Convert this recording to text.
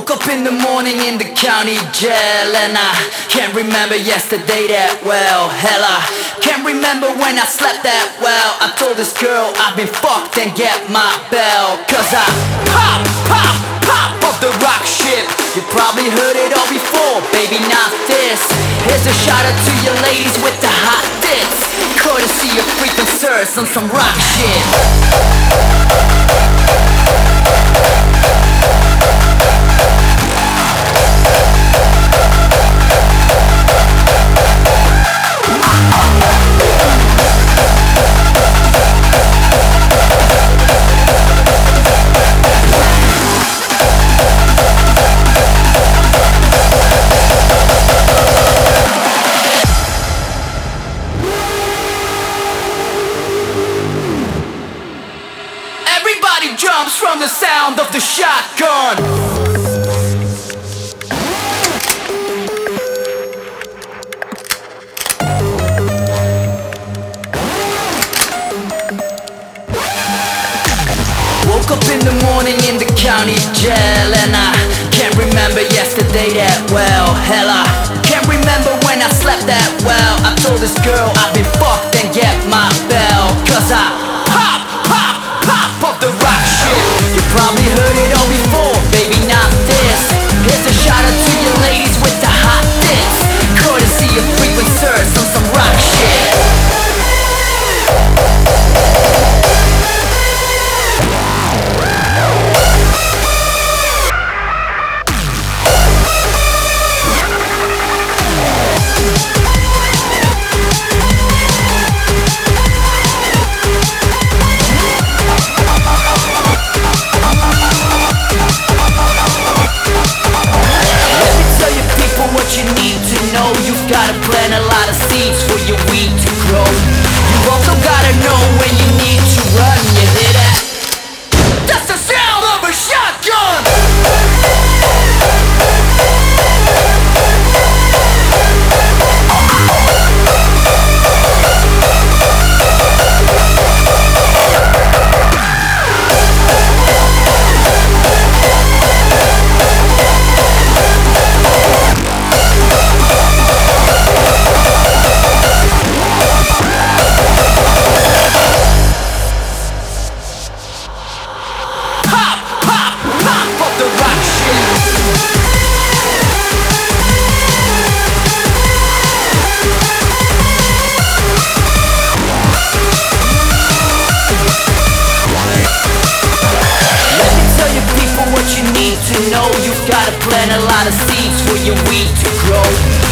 Woke up in the morning in the county jail, and I can't remember yesterday that well. Hell, I can't remember when I slept that well. I told this girl I've been fucked and get my bell, cause I pop off the rock shit. You probably heard it all before, baby, not this. Here's a shout out to your ladies with the hot tits, courtesy of freaking sirs on some rock shit. Everybody jumps from the sound of the shotgun. Woke up in the morning in the county jail, and I can't remember yesterday that well. Hell, I can't remember when I slept that well. I told this girl I've been fucked and get my bell, cause I pop off the rock shit. You probably heard it all before, baby, not this. Here's a shout out to your ladies with the hot tits, courtesy of frequent sirs on some rock shit. You've gotta plant a lot of seeds for your weed to grow. You also gotta know when you need to run. You hear that? That's the sound of a shotgun! What you need to know, you've gotta plant a lot of seeds for your weed to grow.